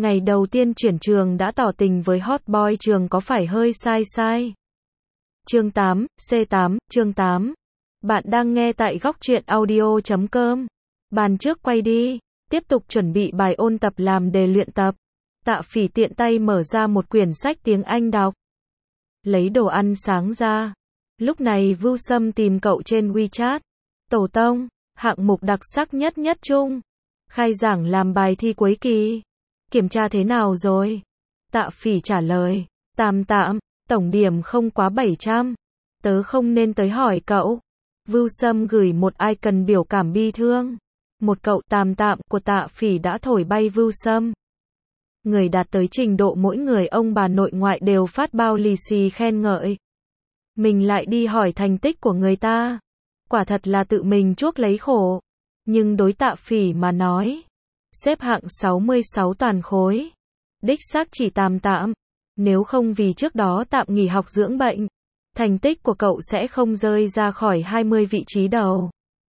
Ngày đầu tiên chuyển trường đã tỏ tình với hot boy trường có phải hơi sai sai? Chương 8, C8, chương 8. Bạn đang nghe tại góc truyện audio.com. Bàn trước quay đi, tiếp tục chuẩn bị bài ôn tập làm đề luyện tập. Tạ Phỉ tiện tay mở ra một quyển sách tiếng Anh đọc. Lấy đồ ăn sáng ra. Lúc này Vưu Sâm tìm cậu trên WeChat. Tổ tông, hạng mục đặc sắc nhất trung. Khai giảng làm bài thi cuối kỳ. Kiểm tra thế nào rồi? Tạ Phỉ trả lời. Tạm, tổng điểm không quá 700. Tớ không nên tới hỏi cậu. Vưu Sâm gửi một icon biểu cảm bi thương. Một cậu tạm của Tạ Phỉ đã thổi bay Vưu Sâm. Người đạt tới trình độ mỗi người ông bà nội ngoại đều phát bao lì xì khen ngợi. Mình lại đi hỏi thành tích của người ta. Quả thật là tự mình chuốc lấy khổ. Nhưng đối Tạ Phỉ mà nói, xếp hạng 66 toàn khối. Đích xác chỉ tạm. Nếu không vì trước đó tạm nghỉ học dưỡng bệnh, thành tích của cậu sẽ không rơi ra khỏi 20 vị trí đầu.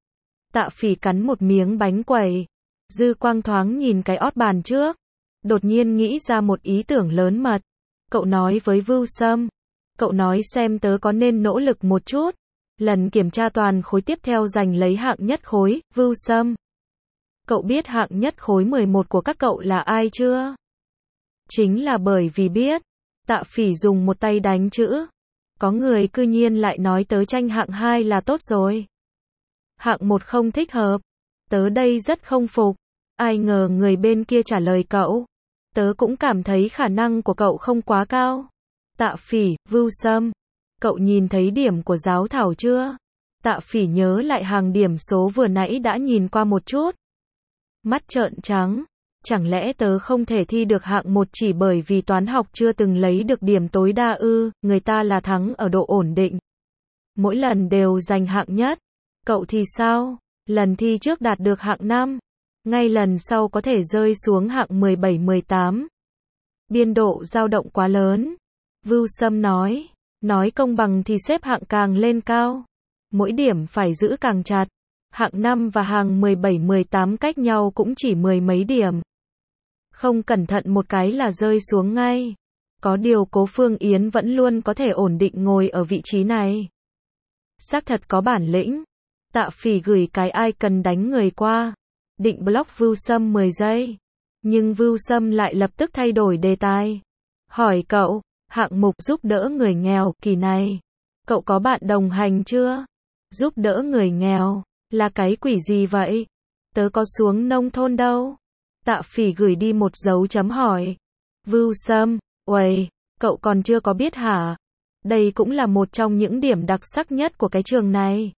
Tạ Phỉ cắn một miếng bánh quẩy. Dư quang thoáng nhìn cái ót bàn trước. Đột nhiên nghĩ ra một ý tưởng lớn mật. Cậu nói với Vưu Sâm. Cậu nói xem tớ có nên nỗ lực một chút. Lần kiểm tra toàn khối tiếp theo giành lấy hạng nhất khối, Vưu Sâm. Cậu biết hạng nhất khối 11 của các cậu là ai chưa? Chính là bởi vì biết. Tạ Phỉ dùng một tay đánh chữ. Có người cư nhiên lại nói tớ tranh hạng 2 là tốt rồi. Hạng 1 không thích hợp. Tớ đây rất không phục. Ai ngờ người bên kia trả lời cậu. Tớ cũng cảm thấy khả năng của cậu không quá cao. Tạ Phỉ, Vưu Sâm. Cậu nhìn thấy điểm của giáo thảo chưa? Tạ Phỉ nhớ lại hàng điểm số vừa nãy đã nhìn qua một chút. Mắt trợn trắng. Chẳng lẽ tớ không thể thi được hạng 1 chỉ bởi vì toán học chưa từng lấy được điểm tối đa ư? Người ta là thắng ở độ ổn định. Mỗi lần đều giành hạng nhất. Cậu thì sao? Lần thi trước đạt được hạng 5. Ngay lần sau có thể rơi xuống hạng 17-18. Biên độ dao động quá lớn. Vưu Sâm nói. Nói công bằng thì xếp hạng càng lên cao. Mỗi điểm phải giữ càng chặt. Hạng 5 và hạng 17-18 cách nhau cũng chỉ 10 mấy điểm. Không cẩn thận một cái là rơi xuống ngay. Có điều Cố Phương Yến vẫn luôn có thể ổn định ngồi ở vị trí này. Xác thật có bản lĩnh. Tạ Phỉ gửi cái icon đánh người qua. Định block Vưu Sâm 10 giây. Nhưng Vưu Sâm lại lập tức thay đổi đề tài. Hỏi cậu, hạng mục giúp đỡ người nghèo kỳ này. Cậu có bạn đồng hành chưa? Giúp đỡ người nghèo, là cái quỷ gì vậy? Tớ có xuống nông thôn đâu. Tạ Phỉ gửi đi một dấu chấm hỏi. Vưu Sâm, uầy, cậu còn chưa có biết hả? Đây cũng là một trong những điểm đặc sắc nhất của cái trường này.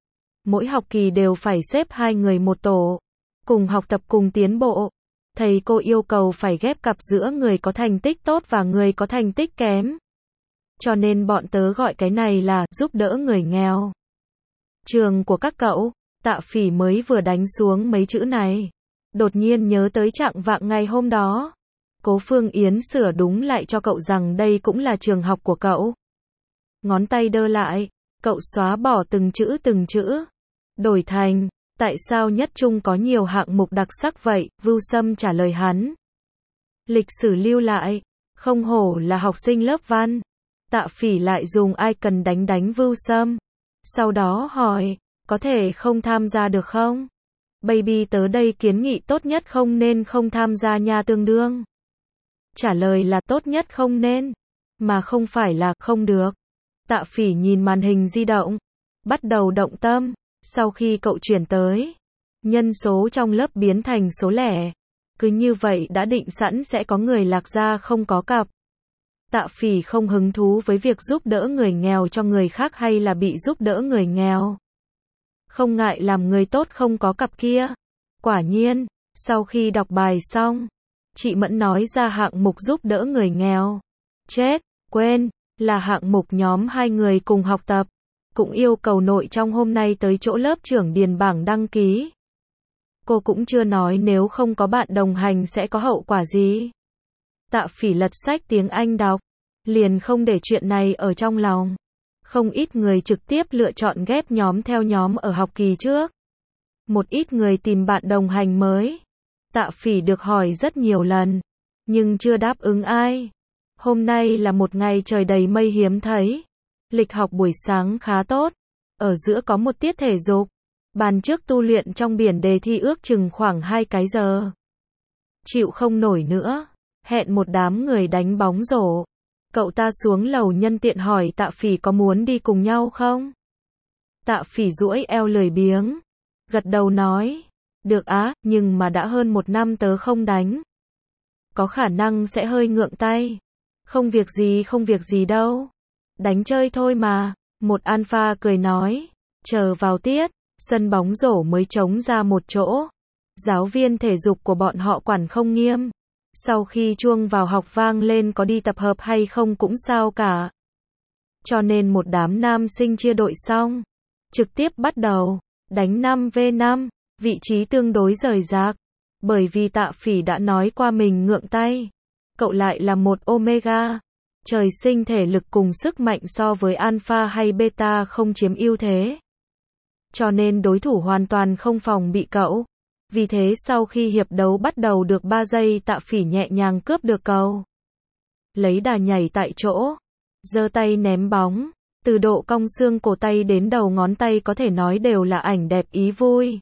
Mỗi học kỳ đều phải xếp 2 người một tổ. Cùng học tập cùng tiến bộ. Thầy cô yêu cầu phải ghép cặp giữa người có thành tích tốt và người có thành tích kém. Cho nên bọn tớ gọi cái này là giúp đỡ người nghèo. Trường của các cậu, Tạ Phỉ mới vừa đánh xuống mấy chữ này. Đột nhiên nhớ tới trạng vạng ngày hôm đó. Cố Phương Yến sửa đúng lại cho cậu rằng đây cũng là trường học của cậu. Ngón tay đơ lại, cậu xóa bỏ từng chữ. Đổi thành, tại sao nhất trung có nhiều hạng mục đặc sắc vậy? Vưu Sâm trả lời hắn. Lịch sử lưu lại, không hổ là học sinh lớp văn. Tạ Phỉ lại dùng icon đánh Vưu Sâm. Sau đó hỏi, có thể không tham gia được không? Baby tớ đây kiến nghị tốt nhất không nên không tham gia nha tương đương. Trả lời là tốt nhất không nên, mà không phải là không được. Tạ Phỉ nhìn màn hình di động, bắt đầu động tâm. Sau khi cậu chuyển tới, nhân số trong lớp biến thành số lẻ. Cứ như vậy đã định sẵn sẽ có người lạc ra không có cặp. Tạ Phỉ không hứng thú với việc giúp đỡ người nghèo cho người khác hay là bị giúp đỡ người nghèo. Không ngại làm người tốt không có cặp kia. Quả nhiên, sau khi đọc bài xong, chị Mẫn nói ra hạng mục giúp đỡ người nghèo. Chết, quên, là hạng mục nhóm 2 người cùng học tập. Cũng yêu cầu nội trong hôm nay tới chỗ lớp trưởng điền bảng đăng ký. Cô cũng chưa nói nếu không có bạn đồng hành sẽ có hậu quả gì. Tạ Phỉ lật sách tiếng Anh đọc, liền không để chuyện này ở trong lòng. Không ít người trực tiếp lựa chọn ghép nhóm theo nhóm ở học kỳ trước. Một ít người tìm bạn đồng hành mới. Tạ Phỉ được hỏi rất nhiều lần. nhưng chưa đáp ứng ai. Hôm nay là một ngày trời đầy mây hiếm thấy. Lịch học buổi sáng khá tốt. Ở giữa có một tiết thể dục. Bàn trước tu luyện trong biển đề thi ước chừng khoảng 2 cái giờ. Chịu không nổi nữa. Hẹn một đám người đánh bóng rổ. Cậu ta xuống lầu nhân tiện hỏi Tạ Phỉ có muốn đi cùng nhau không? Tạ Phỉ duỗi eo lười biếng. Gật đầu nói. Được á, nhưng mà đã hơn 1 năm tớ không đánh. Có khả năng sẽ hơi ngượng tay. Không việc gì đâu. Đánh chơi thôi mà. Một alpha cười nói. Chờ vào tiết, sân bóng rổ mới trống ra một chỗ. Giáo viên thể dục của bọn họ quản không nghiêm. Sau khi chuông vào học vang lên có đi tập hợp hay không cũng sao cả. Cho nên một đám nam sinh chia đội xong. Trực tiếp bắt đầu. Đánh 5v5. Vị trí tương đối rời rạc. Bởi vì Tạ Phỉ đã nói qua mình ngượng tay. Cậu lại là một Omega. Trời sinh thể lực cùng sức mạnh so với Alpha hay Beta không chiếm ưu thế. Cho nên đối thủ hoàn toàn không phòng bị cậu. Vì thế sau khi hiệp đấu bắt đầu được 3 giây Tạ Phỉ nhẹ nhàng cướp được cầu. Lấy đà nhảy tại chỗ. Giơ tay ném bóng. Từ độ cong xương cổ tay đến đầu ngón tay có thể nói đều là ảnh đẹp ý vui.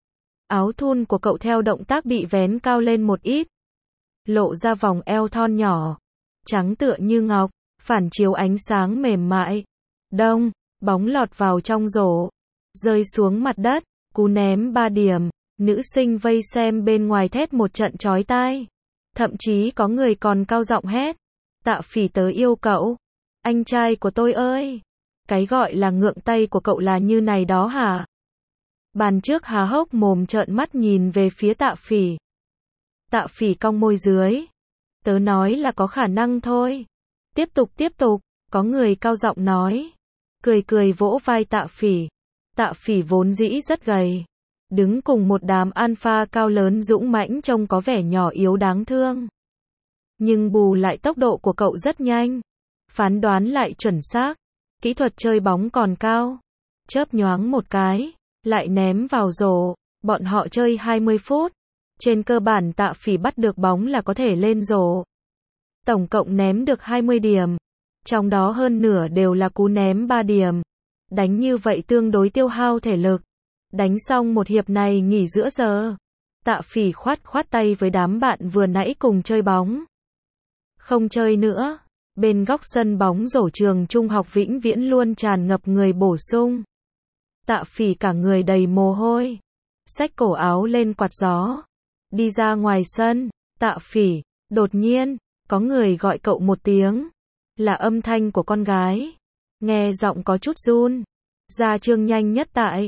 Áo thun của cậu theo động tác bị vén cao lên một ít. Lộ ra vòng eo thon nhỏ. Trắng tựa như ngọc. Phản chiếu ánh sáng mềm mại. Đông, bóng lọt vào trong rổ. Rơi xuống mặt đất. Cú ném 3 điểm. Nữ sinh vây xem bên ngoài thét một trận chói tai. Thậm chí có người còn cao giọng hét. Tạ Phỉ tớ yêu cậu. Anh trai của tôi ơi. Cái gọi là ngượng tay của cậu là như này đó hả? Bàn trước há hốc mồm trợn mắt nhìn về phía Tạ Phỉ. Tạ Phỉ cong môi dưới. Tớ nói là có khả năng thôi. Tiếp tục, có người cao giọng nói. Cười vỗ vai Tạ Phỉ. Tạ Phỉ vốn dĩ rất gầy. Đứng cùng một đám alpha cao lớn dũng mãnh trông có vẻ nhỏ yếu đáng thương. Nhưng bù lại tốc độ của cậu rất nhanh. Phán đoán lại chuẩn xác. Kỹ thuật chơi bóng còn cao. Chớp nhoáng một cái. Lại ném vào rổ. Bọn họ chơi 20 phút. Trên cơ bản Tạ Phỉ bắt được bóng là có thể lên rổ. Tổng cộng ném được 20 điểm. Trong đó hơn nửa đều là cú ném 3 điểm. Đánh như vậy tương đối tiêu hao thể lực. Đánh xong một hiệp này nghỉ giữa giờ. Tạ Phỉ khoát tay với đám bạn vừa nãy cùng chơi bóng. Không chơi nữa. Bên góc sân bóng rổ trường trung học Vĩnh Viễn luôn tràn ngập người bổ sung. Tạ Phỉ cả người đầy mồ hôi. Xách cổ áo lên quạt gió. Đi ra ngoài sân. Tạ Phỉ. Đột nhiên, có người gọi cậu một tiếng. Là âm thanh của con gái. Nghe giọng có chút run. Ra chương nhanh nhất tại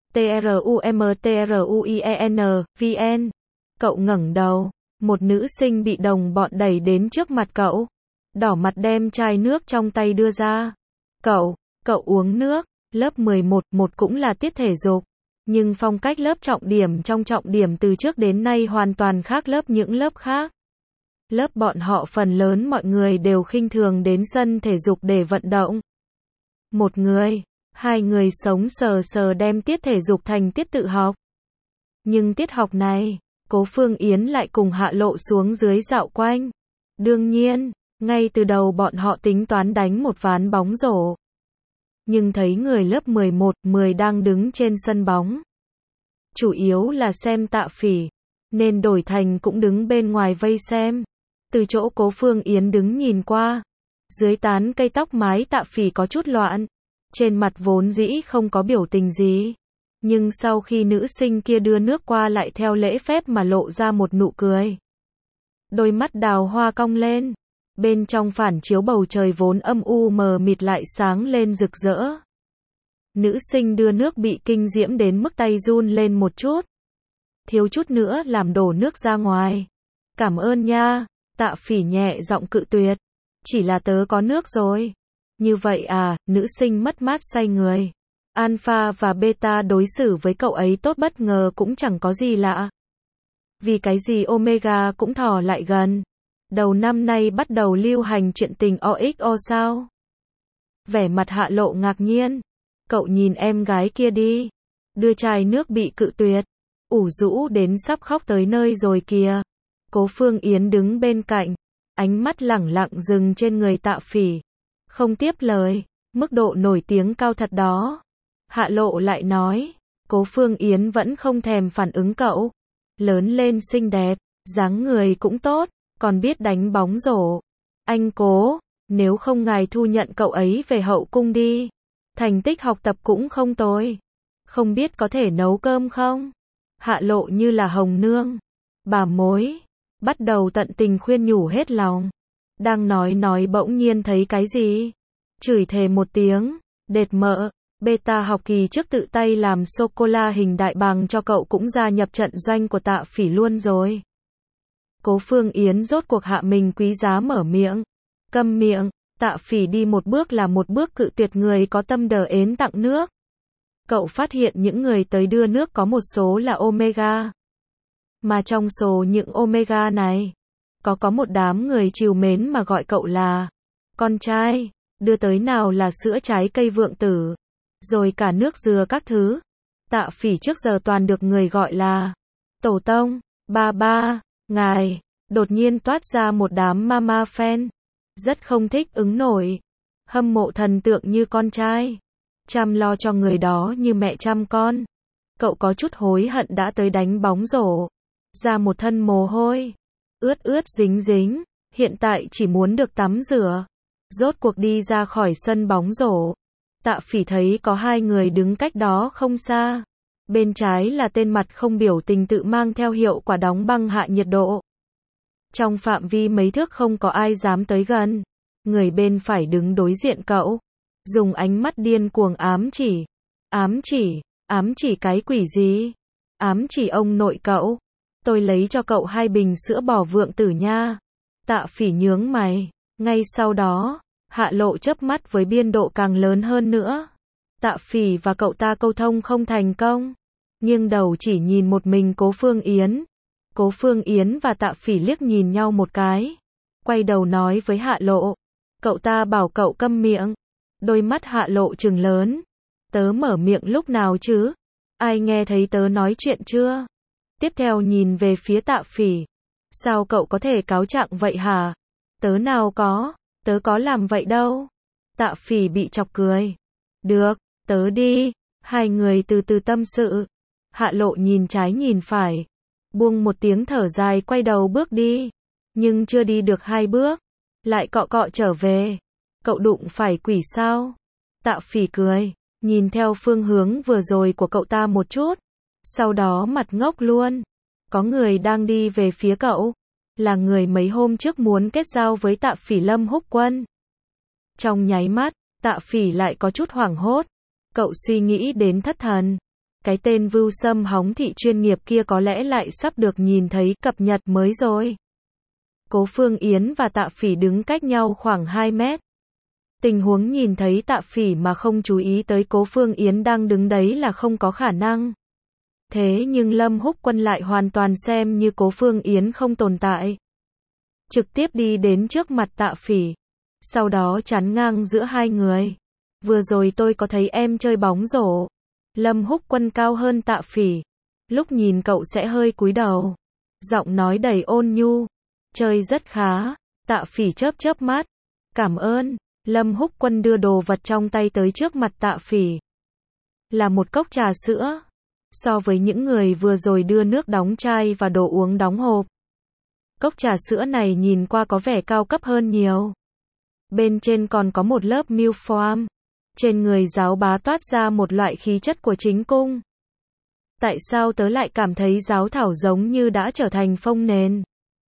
TRUMTRUIEN, VN. Cậu ngẩng đầu. Một nữ sinh bị đồng bọn đẩy đến trước mặt cậu. Đỏ mặt đem chai nước trong tay đưa ra. Cậu uống nước. Lớp 11 cũng là tiết thể dục. Nhưng phong cách lớp trọng điểm trong trọng điểm từ trước đến nay hoàn toàn khác những lớp khác. Lớp bọn họ phần lớn mọi người đều khinh thường đến sân thể dục để vận động. Một người, hai người sống sờ đem tiết thể dục thành tiết tự học. Nhưng tiết học này, Cố Phương Yến lại cùng Hạ Lộ xuống dưới dạo quanh. Đương nhiên, ngay từ đầu bọn họ tính toán đánh một ván bóng rổ. Nhưng thấy người lớp 11, 10 đang đứng trên sân bóng. Chủ yếu là xem Tạ Phỉ, nên đổi thành cũng đứng bên ngoài vây xem. Từ chỗ Cố Phương Yến đứng nhìn qua, dưới tán cây tóc mái Tạ Phỉ có chút loạn. Trên mặt vốn dĩ không có biểu tình gì. Nhưng sau khi nữ sinh kia đưa nước qua lại theo lễ phép mà lộ ra một nụ cười. Đôi mắt đào hoa cong lên. Bên trong phản chiếu bầu trời vốn âm u mờ mịt lại sáng lên rực rỡ. Nữ sinh đưa nước bị kinh diễm đến mức tay run lên một chút. Thiếu chút nữa làm đổ nước ra ngoài. Cảm ơn nha. Tạ Phỉ nhẹ giọng cự tuyệt. Chỉ là tớ có nước rồi. Như vậy à, nữ sinh mất mát xoay người. Alpha và Beta đối xử với cậu ấy tốt bất ngờ cũng chẳng có gì lạ. Vì cái gì Omega cũng thò lại gần. Đầu năm nay bắt đầu lưu hành chuyện tình OXO sao? Vẻ mặt Hạ Lộ ngạc nhiên. Cậu nhìn em gái kia đi. Đưa chai nước bị cự tuyệt. Ủ rũ đến sắp khóc tới nơi rồi kìa. Cố Phương Yến đứng bên cạnh, ánh mắt lẳng lặng dừng trên người Tạ Phỉ. Không tiếp lời, mức độ nổi tiếng cao thật đó. Hạ Lộ lại nói, Cố Phương Yến vẫn không thèm phản ứng cậu. Lớn lên xinh đẹp, dáng người cũng tốt, còn biết đánh bóng rổ. Anh Cố, nếu không ngài thu nhận cậu ấy về hậu cung đi. Thành tích học tập cũng không tồi. Không biết có thể nấu cơm không? Hạ Lộ như là hồng nương. Bà mối, bắt đầu tận tình khuyên nhủ hết lòng. Đang nói bỗng nhiên thấy cái gì? Chửi thề một tiếng, đệt mợ. Beta học kỳ trước tự tay làm sô-cô-la hình đại bàng cho cậu cũng gia nhập trận doanh của Tạ Phỉ luôn rồi. Cố Phương Yến rốt cuộc hạ mình quý giá mở miệng. Câm miệng, Tạ Phỉ đi một bước là một bước cự tuyệt người có tâm đờ ến tặng nước. Cậu phát hiện những người tới đưa nước có một số là Omega. Mà trong số những Omega này, có một đám người trìu mến mà gọi cậu là con trai, đưa tới nào là sữa trái cây vượng tử, rồi cả nước dừa các thứ. Tạ Phỉ trước giờ toàn được người gọi là tổ tông, ba, ngài, đột nhiên toát ra một đám mama fan, rất không thích ứng nổi, hâm mộ thần tượng như con trai, chăm lo cho người đó như mẹ chăm con. Cậu có chút hối hận đã tới đánh bóng rổ, ra một thân mồ hôi, ướt dính dính, hiện tại chỉ muốn được tắm rửa. Rốt cuộc đi ra khỏi sân bóng rổ, Tạ Phỉ thấy có hai người đứng cách đó không xa. Bên trái là tên mặt không biểu tình tự mang theo hiệu quả đóng băng hạ nhiệt độ. Trong phạm vi mấy thước không có ai dám tới gần. Người bên phải đứng đối diện cậu, dùng ánh mắt điên cuồng ám chỉ. Ám chỉ cái quỷ gì? Ám chỉ ông nội cậu. Tôi lấy cho cậu 2 bình sữa bò vượng tử nha. Tạ Phỉ nhướng mày. Ngay sau đó, Hạ Lộ chớp mắt với biên độ càng lớn hơn nữa. Tạ Phỉ và cậu ta câu thông không thành công. Nghiêng đầu chỉ nhìn một mình Cố Phương Yến. Cố Phương Yến và Tạ Phỉ liếc nhìn nhau một cái. Quay đầu nói với Hạ Lộ. Cậu ta bảo cậu câm miệng. Đôi mắt Hạ Lộ trừng lớn. Tớ mở miệng lúc nào chứ? Ai nghe thấy tớ nói chuyện chưa? Tiếp theo nhìn về phía Tạ Phỉ. Sao cậu có thể cáo trạng vậy hả? Tớ nào có, tớ có làm vậy đâu. Tạ Phỉ bị chọc cười. Được, tớ đi. Hai người từ từ tâm sự. Hạ Lộ nhìn trái nhìn phải. Buông một tiếng thở dài quay đầu bước đi. Nhưng chưa đi được 2 bước. Lại cọ trở về. Cậu đụng phải quỷ sao? Tạ Phỉ cười. Nhìn theo phương hướng vừa rồi của cậu ta một chút. Sau đó mặt ngốc luôn. Có người đang đi về phía cậu. Là người mấy hôm trước muốn kết giao với Tạ Phỉ Lâm Húc Quân. Trong nháy mắt, Tạ Phỉ lại có chút hoảng hốt. Cậu suy nghĩ đến thất thần. Cái tên vưu sâm hóng thị chuyên nghiệp kia có lẽ lại sắp được nhìn thấy cập nhật mới rồi. Cố Phương Yến và Tạ Phỉ đứng cách nhau khoảng 2 mét. Tình huống nhìn thấy Tạ Phỉ mà không chú ý tới Cố Phương Yến đang đứng đấy là không có khả năng. Thế nhưng Lâm Húc Quân lại hoàn toàn xem như Cố Phương Yến không tồn tại. Trực tiếp đi đến trước mặt Tạ Phỉ. Sau đó chắn ngang giữa hai người. Vừa rồi tôi có thấy em chơi bóng rổ. Lâm Húc Quân cao hơn Tạ Phỉ. Lúc nhìn cậu sẽ hơi cúi đầu. Giọng nói đầy ôn nhu. Chơi rất khá. Tạ Phỉ chớp mắt. Cảm ơn. Lâm Húc Quân đưa đồ vật trong tay tới trước mặt Tạ Phỉ. Là một cốc trà sữa. So với những người vừa rồi đưa nước đóng chai và đồ uống đóng hộp, cốc trà sữa này nhìn qua có vẻ cao cấp hơn nhiều. Bên trên còn có một lớp milk foam. Trên người giáo bá toát ra một loại khí chất của chính cung. Tại sao tớ lại cảm thấy giáo thảo giống như đã trở thành phông nền?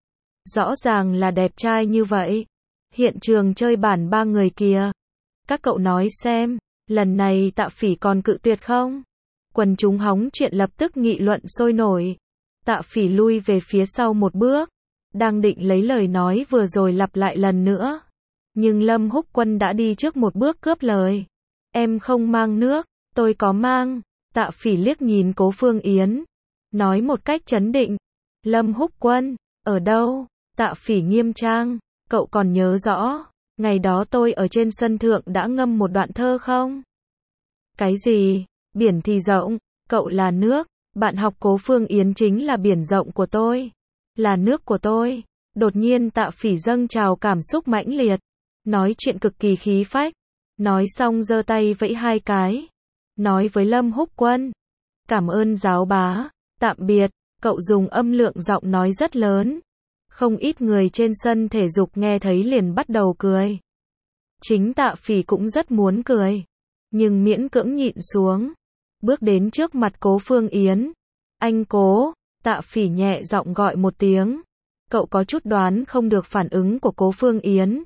Rõ ràng là đẹp trai như vậy. Hiện trường chơi bản 3 người kìa. Các cậu nói xem, lần này Tạ Phỉ còn cự tuyệt không? Quần chúng hóng chuyện lập tức nghị luận sôi nổi. Tạ Phỉ lui về phía sau một bước. Đang định lấy lời nói vừa rồi lặp lại lần nữa. Nhưng Lâm Húc Quân đã đi trước một bước cướp lời. Em không mang nước, tôi có mang. Tạ Phỉ liếc nhìn Cố Phương Yến. Nói một cách trấn định. Lâm Húc Quân, ở đâu? Tạ Phỉ nghiêm trang. Cậu còn nhớ rõ, ngày đó tôi ở trên sân thượng đã ngâm một đoạn thơ không? Cái gì? Biển thì rộng, cậu là nước, bạn học Cố Phương Yến chính là biển rộng của tôi. Là nước của tôi. Đột nhiên Tạ Phỉ dâng trào cảm xúc mãnh liệt. Nói chuyện cực kỳ khí phách. Nói xong giơ tay vẫy hai cái. Nói với Lâm Húc Quân. Cảm ơn giáo bá. Tạm biệt. Cậu dùng âm lượng giọng nói rất lớn. Không ít người trên sân thể dục nghe thấy liền bắt đầu cười. Chính Tạ Phỉ cũng rất muốn cười. Nhưng miễn cưỡng nhịn xuống. Bước đến trước mặt Cố Phương Yến. Anh Cố. Tạ Phỉ nhẹ giọng gọi một tiếng. Cậu có chút đoán không được phản ứng của Cố Phương Yến.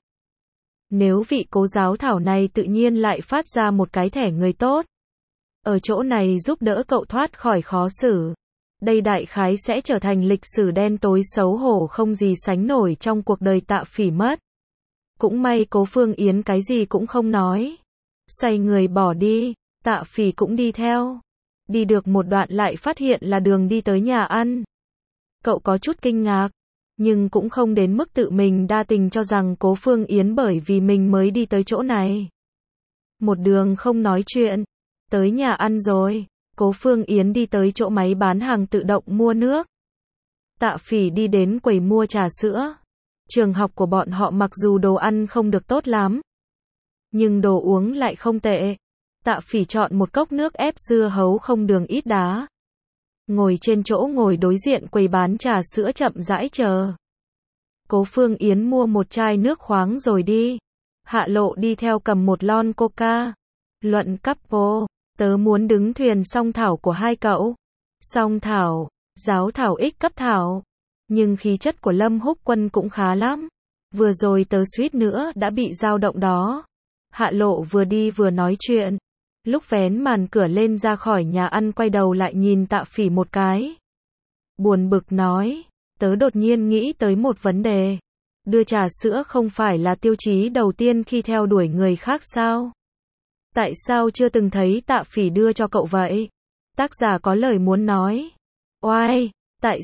Nếu vị Cố giáo thảo này tự nhiên lại phát ra một cái thẻ người tốt. Ở chỗ này giúp đỡ cậu thoát khỏi khó xử. Đây đại khái sẽ trở thành lịch sử đen tối xấu hổ không gì sánh nổi trong cuộc đời Tạ Phỉ mất. Cũng may Cố Phương Yến cái gì cũng không nói. Xoay người bỏ đi, Tạ Phỉ cũng đi theo. Đi được một đoạn lại phát hiện là đường đi tới nhà ăn. Cậu có chút kinh ngạc, nhưng cũng không đến mức tự mình đa tình cho rằng Cố Phương Yến bởi vì mình mới đi tới chỗ này. Một đường không nói chuyện, tới nhà ăn rồi, Cố Phương Yến đi tới chỗ máy bán hàng tự động mua nước. Tạ Phỉ đi đến quầy mua trà sữa. Trường học của bọn họ mặc dù đồ ăn không được tốt lắm, nhưng đồ uống lại không tệ. Tạ Phỉ chọn một cốc nước ép dưa hấu không đường ít đá. Ngồi trên chỗ ngồi đối diện quầy bán trà sữa chậm rãi chờ. Cố Phương Yến mua một chai nước khoáng rồi đi. Hạ Lộ đi theo cầm một lon coca. Luận couple, tớ muốn đứng thuyền song thảo của hai cậu. Song thảo, giáo thảo ích cấp thảo. Nhưng khí chất của Lâm Húc Quân cũng khá lắm. Vừa rồi tớ suýt nữa đã bị dao động đó. Hạ Lộ vừa đi vừa nói chuyện. Lúc vén màn cửa lên ra khỏi nhà ăn quay đầu lại nhìn Tạ Phỉ một cái. Buồn bực nói, tớ đột nhiên nghĩ tới một vấn đề. Đưa trà sữa không phải là tiêu chí đầu tiên khi theo đuổi người khác sao? Tại sao chưa từng thấy Tạ Phỉ đưa cho cậu vậy? Tác giả có lời muốn nói. Oai,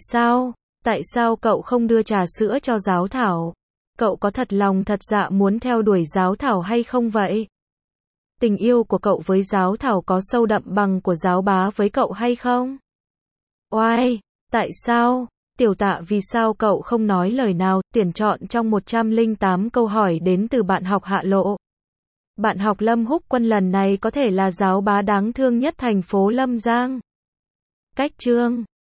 tại sao cậu không đưa trà sữa cho giáo thảo? Cậu có thật lòng thật dạ muốn theo đuổi giáo thảo hay không vậy? Tình yêu của cậu với giáo thảo có sâu đậm bằng của giáo bá với cậu hay không? Oai, tại sao? Tiểu Tạ vì sao cậu không nói lời nào? Tuyển chọn trong 108 câu hỏi đến từ bạn học Hạ Lộ. Bạn học Lâm Húc Quân lần này có thể là giáo bá đáng thương nhất thành phố Lâm Giang. Cách chương